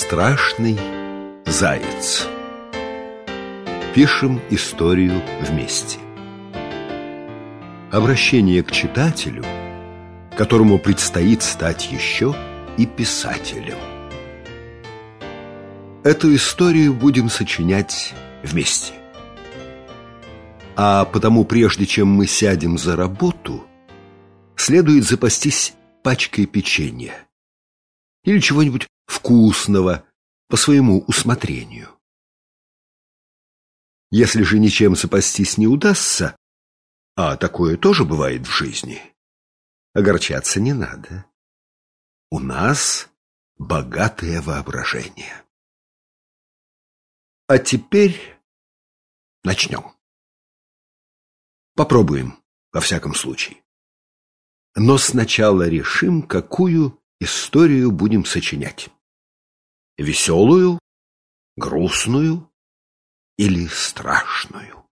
Страшный заяц. Пишем историю вместе. Обращение к читателю, которому предстоит стать еще и писателем. Эту историю будем сочинять вместе. А потому, прежде чем мы сядем за работу, следует запастись пачкой печенья или чего-нибудь вкусного по своему усмотрению. Если же ничем запастись не удастся, а такое тоже бывает в жизни, огорчаться не надо. У нас богатое воображение. А теперь начнем. Попробуем, во всяком случае. Но сначала решим, какую историю будем сочинять. Веселую, грустную или страшную?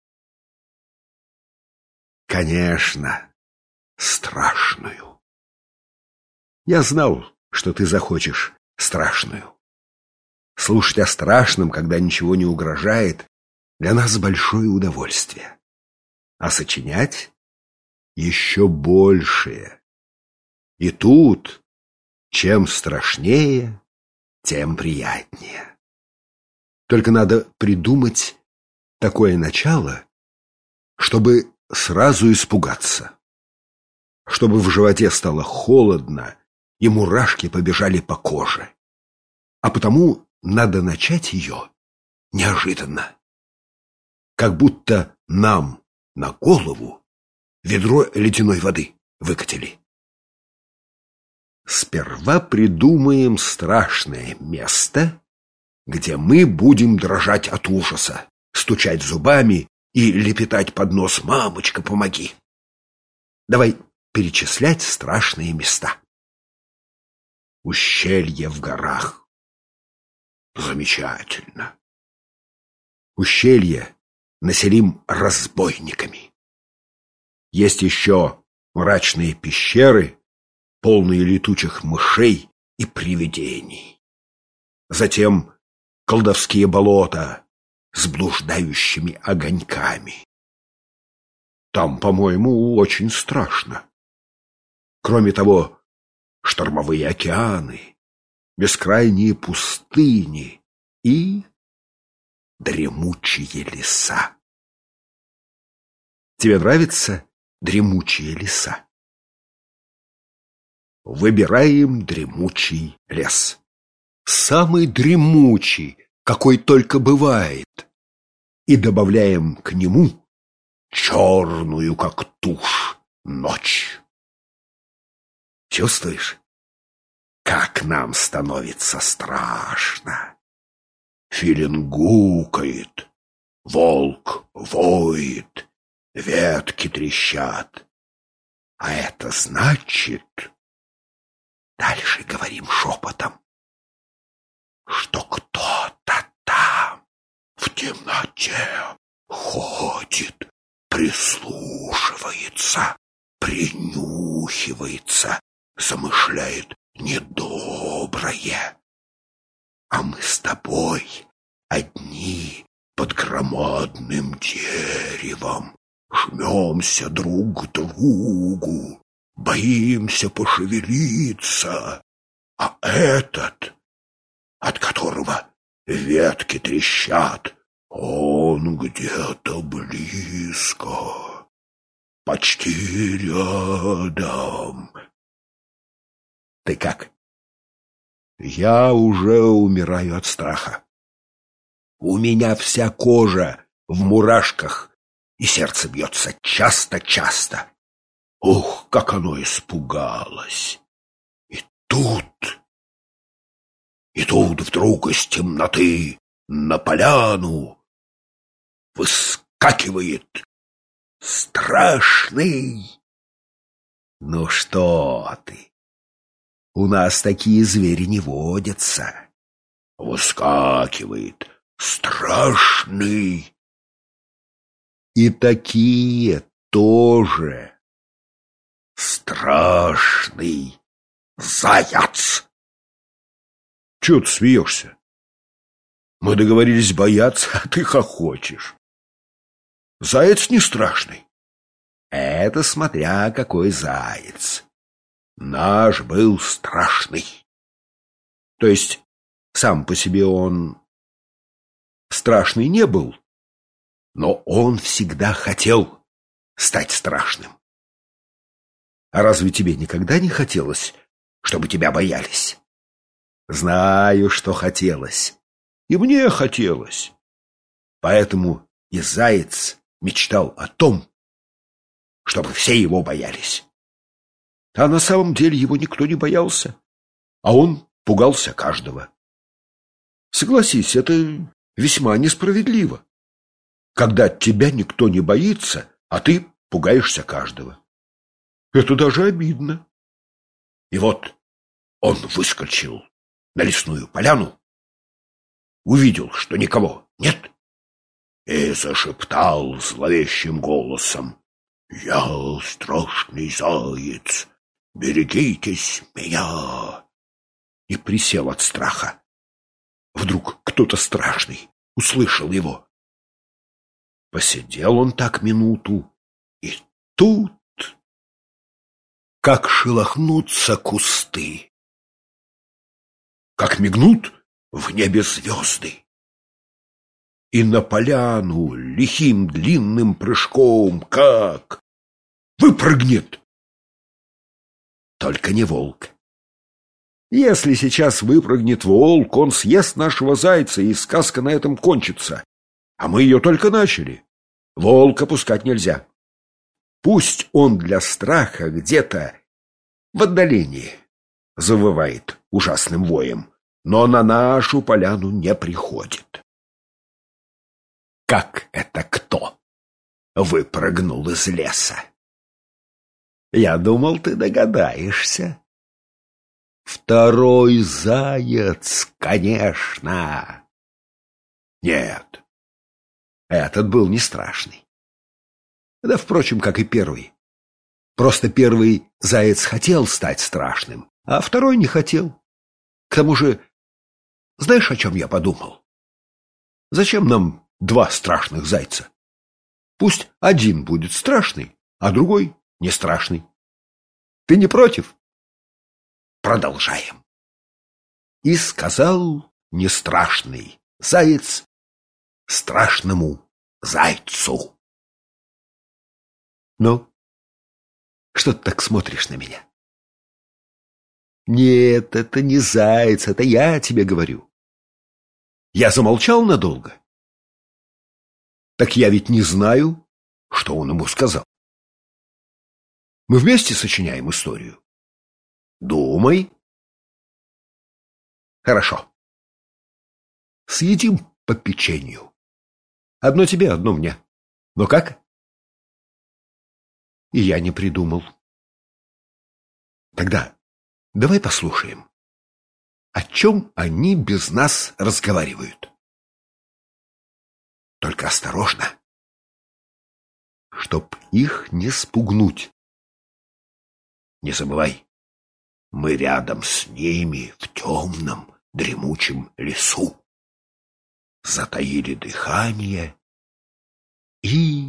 Конечно, страшную. Я знал, что ты захочешь страшную. Слушать о страшном, когда ничего не угрожает, для нас большое удовольствие. А сочинять еще большее. И тут, чем страшнее, тем приятнее. Только надо придумать такое начало, чтобы сразу испугаться, чтобы в животе стало холодно и мурашки побежали по коже. А потому надо начать ее неожиданно, как будто нам на голову ведро ледяной воды выкатили. Сперва придумаем страшное место, где мы будем дрожать от ужаса, стучать зубами и лепетать под нос: «Мамочка, помоги!» Давай перечислять страшные места. Ущелье в горах. Замечательно. Ущелье населим разбойниками. Есть еще мрачные пещеры, полные летучих мышей и привидений. Затем колдовские болота с блуждающими огоньками. Там, по-моему, очень страшно. Кроме того, штормовые океаны, бескрайние пустыни и дремучие леса. Тебе нравятся дремучие леса? Выбираем дремучий лес. Самый дремучий, какой только бывает. И добавляем к нему черную, как тушь, ночь. Чувствуешь, как нам становится страшно? Филин гукает, волк воет, ветки трещат. А это значит... Дальше говорим шепотом, что кто-то там в темноте ходит, прислушивается, принюхивается, замышляет недоброе. А мы с тобой одни под громадным деревом жмемся друг к другу, боимся пошевелиться, а этот, от которого ветки трещат, он где-то близко, почти рядом. Ты как? Я уже умираю от страха. У меня вся кожа в мурашках, и сердце бьется часто-часто. Ух, как оно испугалось! И тут вдруг из темноты на поляну выскакивает страшный. Ну что ты? У нас такие звери не водятся. Выскакивает страшный. И такие тоже. Страшный заяц. Чего ты смеешься? Мы договорились бояться, а ты хохочешь. Заяц не страшный. Это смотря какой заяц. Наш был страшный. То есть сам по себе он страшный не был, но он всегда хотел стать страшным. А разве тебе никогда не хотелось, чтобы тебя боялись? Знаю, что хотелось. И мне хотелось. Поэтому и заяц мечтал о том, чтобы все его боялись. А на самом деле его никто не боялся, а он пугался каждого. Согласись, это весьма несправедливо, когда тебя никто не боится, а ты пугаешься каждого. Это даже обидно. И вот он выскочил на лесную поляну, увидел, что никого нет, и зашептал зловещим голосом: «Я страшный заяц, берегитесь меня!» И присел от страха. Вдруг кто-то страшный услышал его. Посидел он так минуту, и тут как шелохнутся кусты, как мигнут в небе звезды, и на поляну лихим длинным прыжком как выпрыгнет. Только не волк. Если сейчас выпрыгнет волк, он съест нашего зайца, и сказка на этом кончится. А мы ее только начали. Волка пускать нельзя. Пусть он для страха где-то в отдалении завывает ужасным воем, но на нашу поляну не приходит. Как это кто выпрыгнул из леса? Я думал, ты догадаешься. Второй заяц, конечно. Нет, этот был не страшный. Да, впрочем, как и первый. Просто первый заяц хотел стать страшным, а второй не хотел. К тому же, знаешь, о чем я подумал? Зачем нам два страшных зайца? Пусть один будет страшный, а другой не страшный. Ты не против? Продолжаем. И сказал нестрашный заяц страшному зайцу: «Ну, что ты так смотришь на меня?» «Нет, это не заяц, это я тебе говорю». Я замолчал надолго. Так я ведь не знаю, что он ему сказал. Мы вместе сочиняем историю. Думай. Хорошо. Съедим по печенью. Одно тебе, одно мне. Ну как? И я не придумал. Тогда давай послушаем, о чем они без нас разговаривают. Только осторожно, чтоб их не спугнуть. Не забывай, мы рядом с ними в темном дремучем лесу. Затаили дыхание и...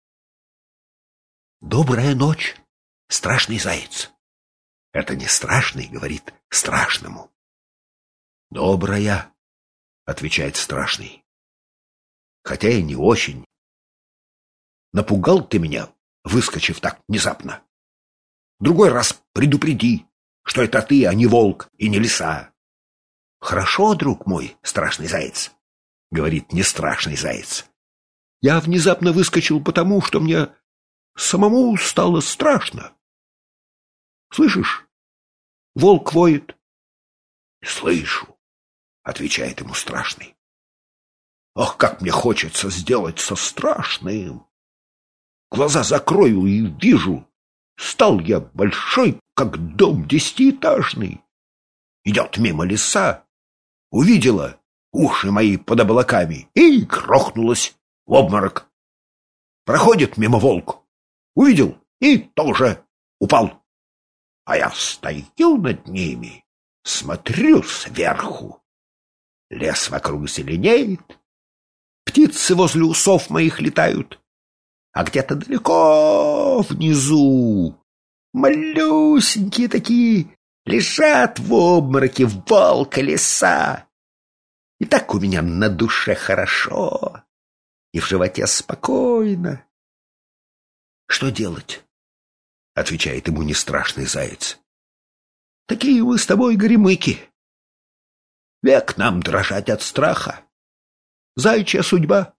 Добрая ночь, страшный заяц. Это не страшный, говорит страшному. Добрая, отвечает страшный. Хотя и не очень. Напугал ты меня, выскочив так внезапно. Другой раз предупреди, что это ты, а не волк и не лиса. Хорошо, друг мой, страшный заяц, говорит не страшный заяц. Я внезапно выскочил потому, что мне самому стало страшно. Слышишь, волк воет. Слышу, отвечает ему страшный. Ах, как мне хочется сделаться страшным. Глаза закрою и вижу, стал я большой, как дом 10-этажный. Идет мимо лиса, увидела уши мои под облаками и грохнулась в обморок. Проходит мимо волк, увидел и тоже упал. А я стою над ними, смотрю сверху Лес вокруг зеленеет, птицы возле усов моих летают, а где-то далеко внизу малюсенькие такие лежат в обмороке волка лиса. И так у меня на душе хорошо, и в животе спокойно. Что делать? Отвечает ему нестрашный заяц. Такие мы с тобой горемыки. Век нам дрожать от страха. Заячья судьба.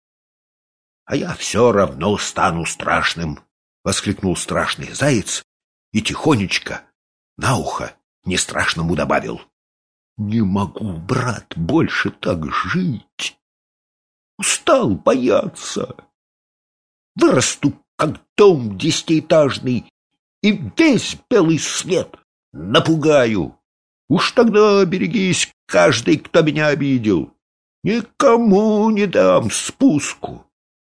А я все равно стану страшным, воскликнул страшный заяц и тихонечко на ухо нестрашному добавил. Не могу, брат, больше так жить. Устал бояться. Вырасту, как дом десятиэтажный, и весь белый свет напугаю. Уж тогда берегись, каждый, кто меня обидел. Никому не дам спуску.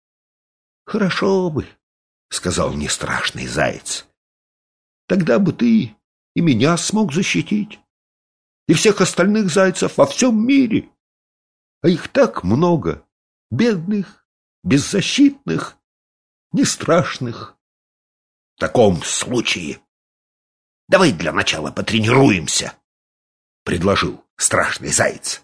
Хорошо бы, сказал нестрашный заяц. Тогда бы ты и меня смог защитить, и всех остальных зайцев во всем мире. А их так много, бедных, беззащитных, нестрашных. В таком случае давай для начала потренируемся, предложил страшный заяц.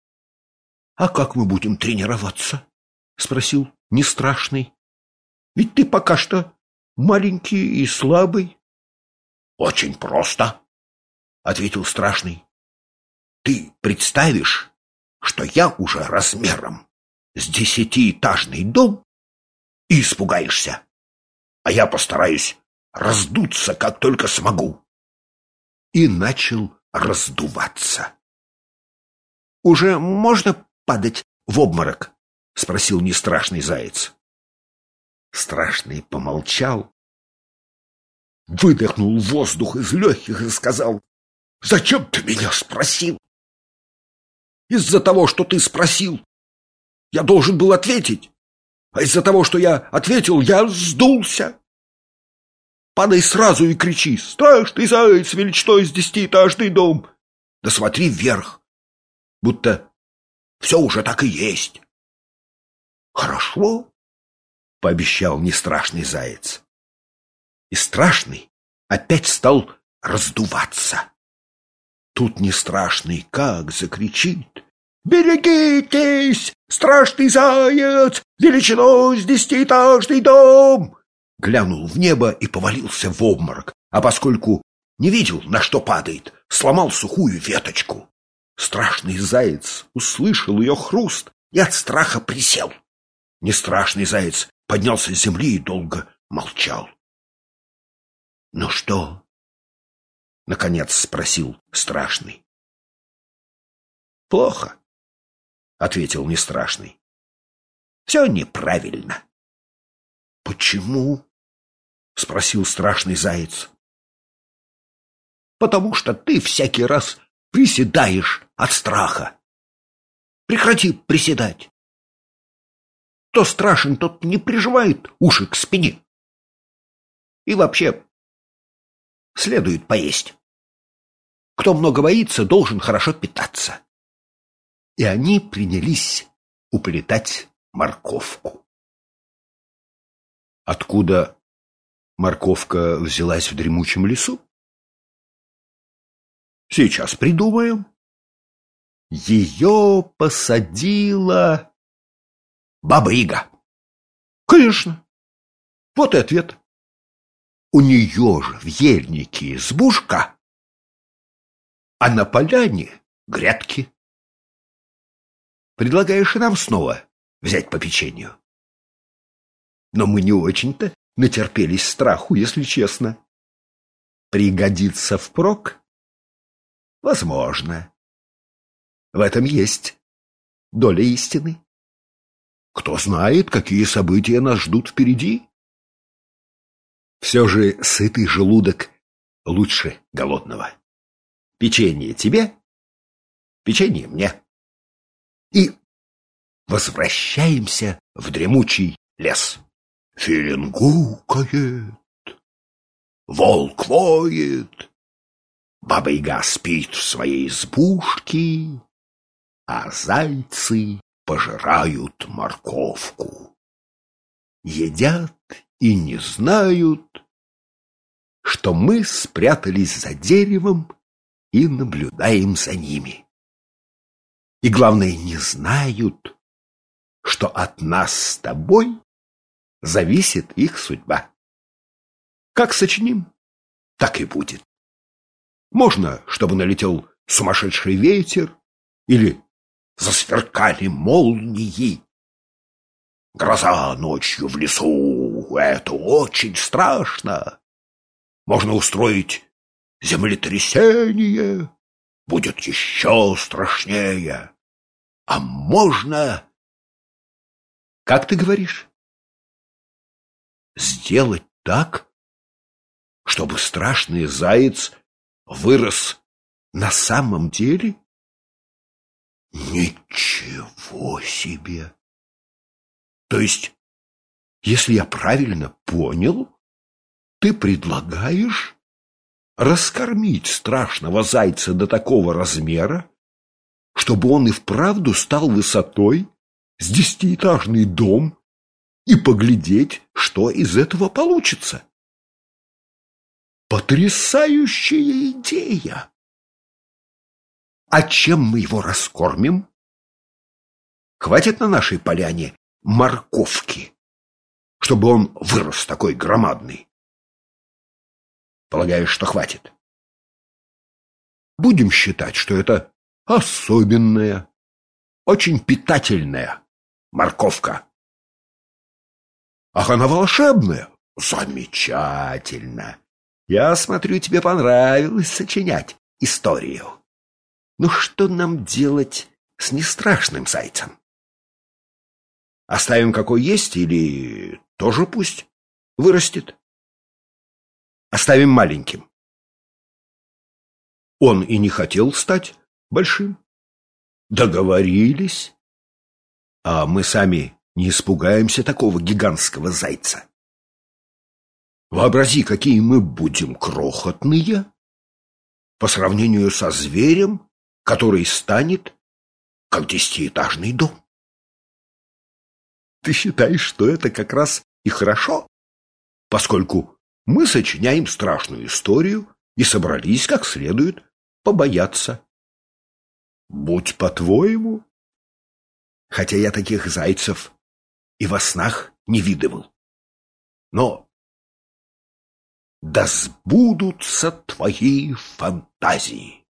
А как мы будем тренироваться? Спросил нестрашный. Ведь ты пока что маленький и слабый. Очень просто, ответил страшный. Ты представишь, что я уже размером с 10-этажный дом, и испугаешься, а я постараюсь раздуться, как только смогу. И начал раздуваться. Уже можно падать в обморок? Спросил нестрашный заяц. Страшный помолчал, выдохнул воздух из легких и сказал: зачем ты меня спросил? Из-за того, что ты спросил, я должен был ответить, а из-за того, что я ответил, я сдулся. Падай сразу и кричи: страшный заяц величиной с 10-этажный дом. Да смотри вверх, будто все уже так и есть. Хорошо, пообещал нестрашный заяц. И страшный опять стал раздуваться. Тут нестрашный как закричит: берегитесь, страшный заяц величиной с 10-этажный дом. Глянул в небо и повалился в обморок, а поскольку не видел, на что падает, сломал сухую веточку. Страшный заяц услышал ее хруст и от страха присел. Нестрашный заяц поднялся с земли и долго молчал. — Ну что? — наконец спросил страшный. — Плохо, — ответил нестрашный. — Все неправильно. — Почему? — спросил страшный заяц. — Потому что ты всякий раз приседаешь от страха. Прекрати приседать. Кто страшен, тот не прижимает уши к спине. И вообще следует поесть. Кто много боится, должен хорошо питаться. И они принялись уплетать морковку. Откуда морковка взялась в дремучем лесу? Сейчас придумаем. Ее посадила Баба-Яга. Конечно. Вот и ответ. У нее же в ельнике избушка, а на поляне грядки. Предлагаешь и нам снова взять по печенью? Но мы не очень-то натерпелись страху, если честно. Пригодится впрок? Возможно. В этом есть доля истины. Кто знает, какие события нас ждут впереди? Все же сытый желудок лучше голодного. Печенье тебе, печенье мне. И возвращаемся в дремучий лес. Филин гукает, волк воет, Баба-Яга спит в своей избушке, а зайцы пожирают морковку. Едят и не знают, что мы спрятались за деревом и наблюдаем за ними. И главное, не знают, что от нас с тобой зависит их судьба. Как сочиним, так и будет. Можно, чтобы налетел сумасшедший ветер или засверкали молнии. Гроза ночью в лесу — это очень страшно. Можно устроить землетрясение, будет еще страшнее. А можно, как ты говоришь, сделать так, чтобы страшный заяц вырос на самом деле? Ничего себе! То есть, если я правильно понял, ты предлагаешь раскормить страшного зайца до такого размера, чтобы он и вправду стал высотой с 10-этажный дом, и поглядеть, что из этого получится. Потрясающая идея! А чем мы его раскормим? Хватит на нашей поляне морковки, чтобы он вырос такой громадный? Полагаешь, что хватит? Будем считать, что это особенная, очень питательная морковка. Ах, она волшебная? Замечательно! Я смотрю, тебе понравилось сочинять историю. Ну что нам делать с нестрашным зайцем? Оставим какой есть или тоже пусть вырастет? Оставим маленьким. Он и не хотел стать большим. Договорились. А мы сами не испугаемся такого гигантского зайца. Вообрази, какие мы будем крохотные по сравнению со зверем, который станет как 10-этажный дом. Ты считаешь, что это как раз и хорошо, поскольку мы сочиняем страшную историю и собрались как следует побояться. Будь по-твоему. Хотя я таких зайцев и во снах не видывал. Но да сбудутся твои фантазии.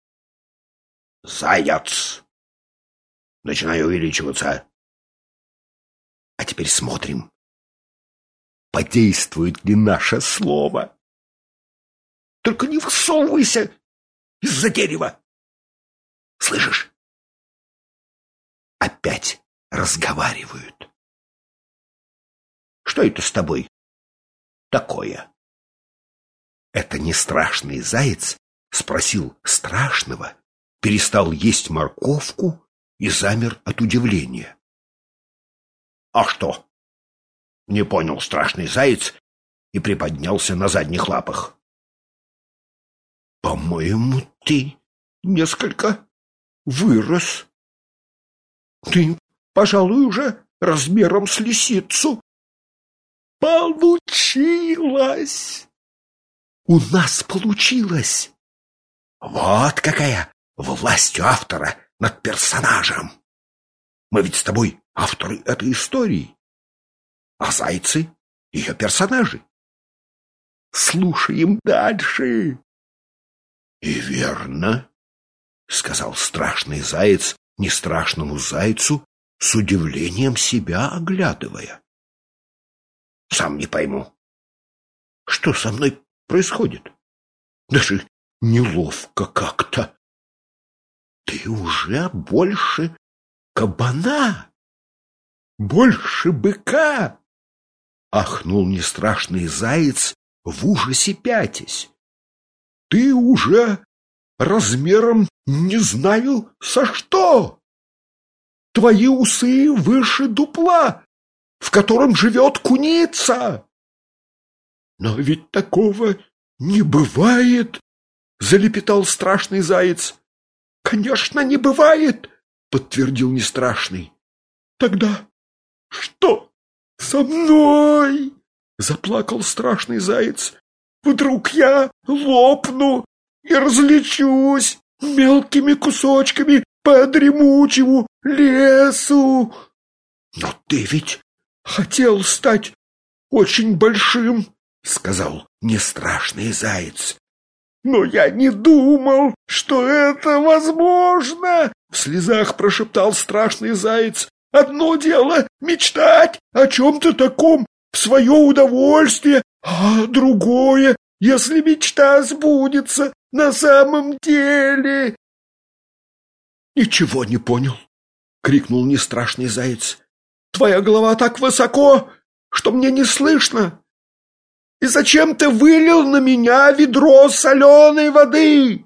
Заяц! Начинаю увеличиваться. А теперь смотрим, подействует ли наше слово. Только не высовывайся из-за дерева. Слышишь? Опять разговаривают. Что это с тобой такое? Это не страшный заяц спросил страшного, перестал есть морковку и замер от удивления. А что? Не понял страшный заяц и приподнялся на задних лапах. По-моему, ты несколько вырос. Ты, пожалуй, уже размером с лисицу. Получилось! У нас получилось! Вот какая власть у автора над персонажем! Мы ведь с тобой авторы этой истории, а зайцы — ее персонажи. Слушаем дальше. И верно, — сказал страшный заяц нестрашному зайцу, с удивлением себя оглядывая. Сам не пойму, что со мной происходит. Даже неловко как-то. Ты уже больше кабана, больше быка, — ахнул нестрашный заяц в ужасе пятясь. Ты уже размером не знаю со что. Твои усы выше дупла, в котором живет куница. Но ведь такого не бывает, — залепетал страшный заяц. Конечно, не бывает. подтвердил Нестрашный. Тогда что со мной? Заплакал Страшный Заяц. Вдруг я лопну и разлечусь мелкими кусочками по дремучему лесу. Но ты ведь хотел стать очень большим, сказал Нестрашный Заяц. Но я не думал, что это возможно, в слезах прошептал Страшный Заяц. Одно дело мечтать о чем-то таком в свое удовольствие, а другое, если мечта сбудется на самом деле. Ничего не понял, крикнул Нестрашный Заяц. Твоя голова так высоко, что мне не слышно. И зачем ты вылил на меня ведро соленой воды?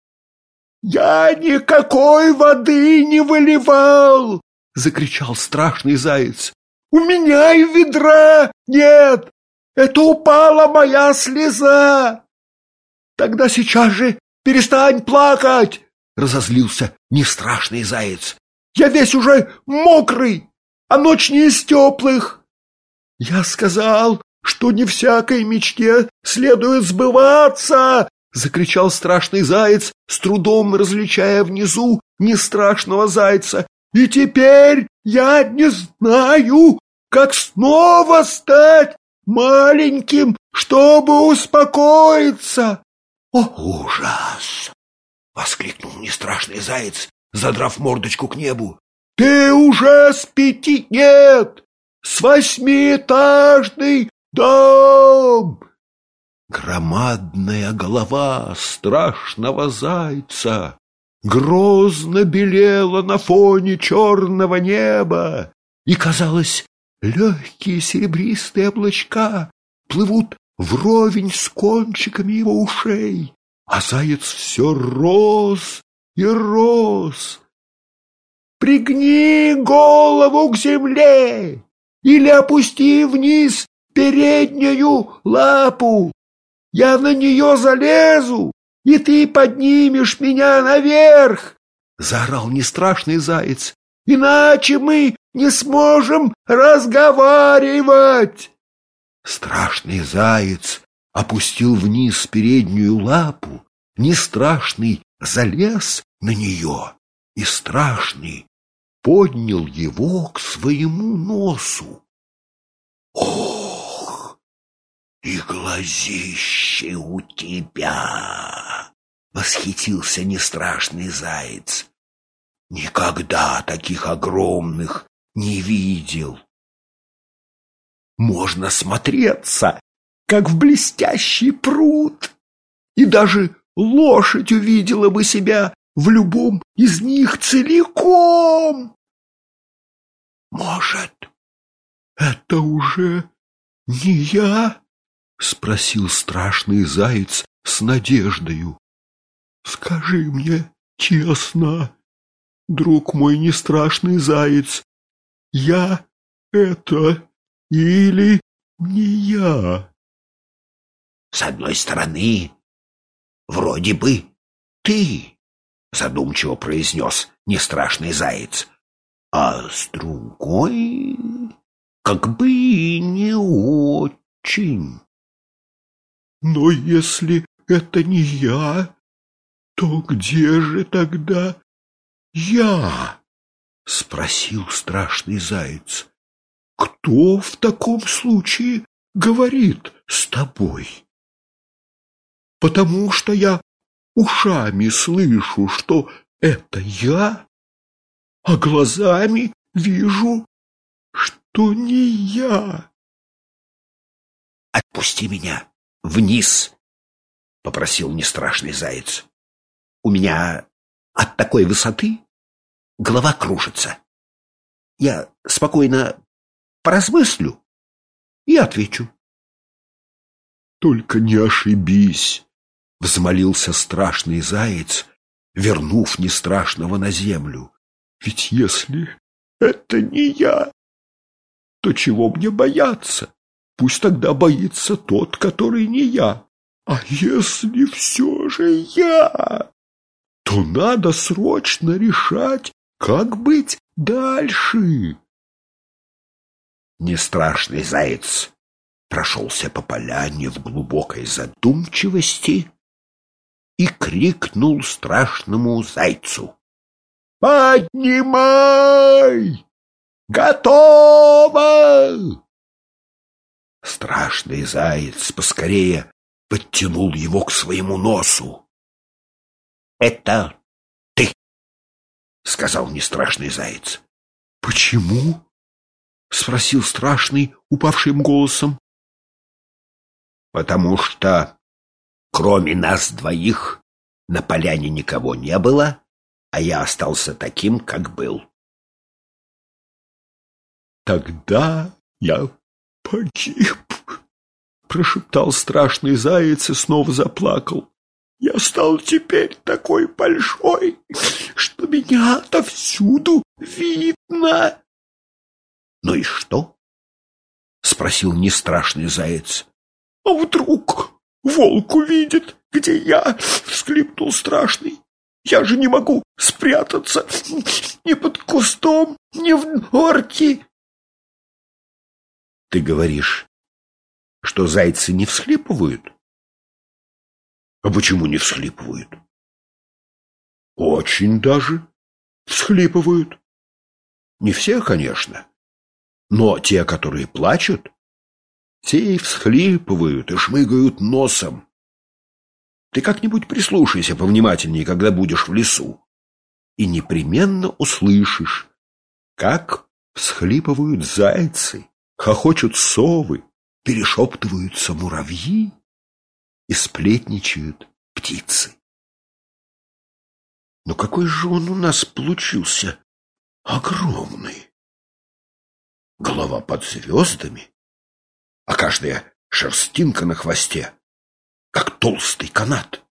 Я никакой воды не выливал, закричал Страшный Заяц. У меня и ведра нет. Это упала моя слеза. Тогда сейчас же перестань плакать, разозлился Нестрашный Заяц. Я весь уже мокрый, а ночь не из теплых. Я сказал, что не всякой мечте следует сбываться, закричал Страшный Заяц, с трудом различая внизу Нестрашного Зайца. И теперь я не знаю, как снова стать маленьким, чтобы успокоиться. О, ужас! Воскликнул Нестрашный Заяц, задрав мордочку к небу. Ты уже с 5, нет, с 8-этажный дом! Громадная голова Страшного Зайца грозно белела на фоне черного неба, и, казалось, легкие серебристые облачка плывут вровень с кончиками его ушей, а заяц все рос и рос. Пригни голову к земле или опусти вниз переднюю лапу. Я на нее залезу, и ты поднимешь меня наверх, заорал Нестрашный Заяц. Иначе мы не сможем разговаривать. Страшный Заяц опустил вниз переднюю лапу, Нестрашный залез на нее, и Страшный поднял его к своему носу. Ох, и глазище у тебя! Восхитился Нестрашный Заяц. Никогда таких огромных не видел. Можно смотреться, как в блестящий пруд, и даже лошадь увидела бы себя в любом из них целиком. Может, это уже не я? Спросил Страшный Заяц с надеждою. Скажи мне честно, друг мой Нестрашный Заяц, я это или не я? С одной стороны, вроде бы ты, задумчиво произнес Нестрашный Заяц, а с другой, как бы и не очень. Но если это не я, то где же тогда я? Спросил Страшный Заяц. Кто в таком случае говорит с тобой? Потому что я ушами слышу, что это я, а глазами вижу, что не я. Отпусти меня вниз, попросил Нестрашный Заяц. У меня от такой высоты голова кружится. Я спокойно поразмыслю и отвечу. Только не ошибись, взмолился Страшный Заяц, вернув Нестрашного на землю. Ведь если это не я, то чего мне бояться? Пусть тогда боится тот, который не я. А если все же я, то надо срочно решать Как быть дальше? Нестрашный заяц прошелся по поляне в глубокой задумчивости и крикнул страшному зайцу: «Поднимай! Готово!» Страшный заяц поскорее подтянул его к своему носу. «Это ты!» — сказал нестрашный заяц. «Почему?» — спросил страшный упавшим голосом. «Потому что, кроме нас двоих, на поляне никого не было, а я остался таким, как был». «Тогда я погиб», — прошептал страшный заяц и снова заплакал. «Я стал теперь такой большой, что меня отовсюду видно». «Ну и что?» — спросил нестрашный заяц. «А вдруг волк увидит, где я?» — всхлипнул страшный. «Я же не могу спрятаться ни под кустом, ни в норке». «Ты говоришь, что зайцы не всхлипывают?» «А почему не всхлипывают?» «Очень даже всхлипывают. Не все, конечно, но те, которые плачут, те и всхлипывают и шмыгают носом. Ты как-нибудь прислушайся повнимательнее, когда будешь в лесу, и непременно услышишь, как всхлипывают зайцы, хохочут совы, перешептываются муравьи и сплетничают птицы. Но какой же он у нас получился огромный! Голова под звездами, а каждая шерстинка на хвосте, как толстый канат.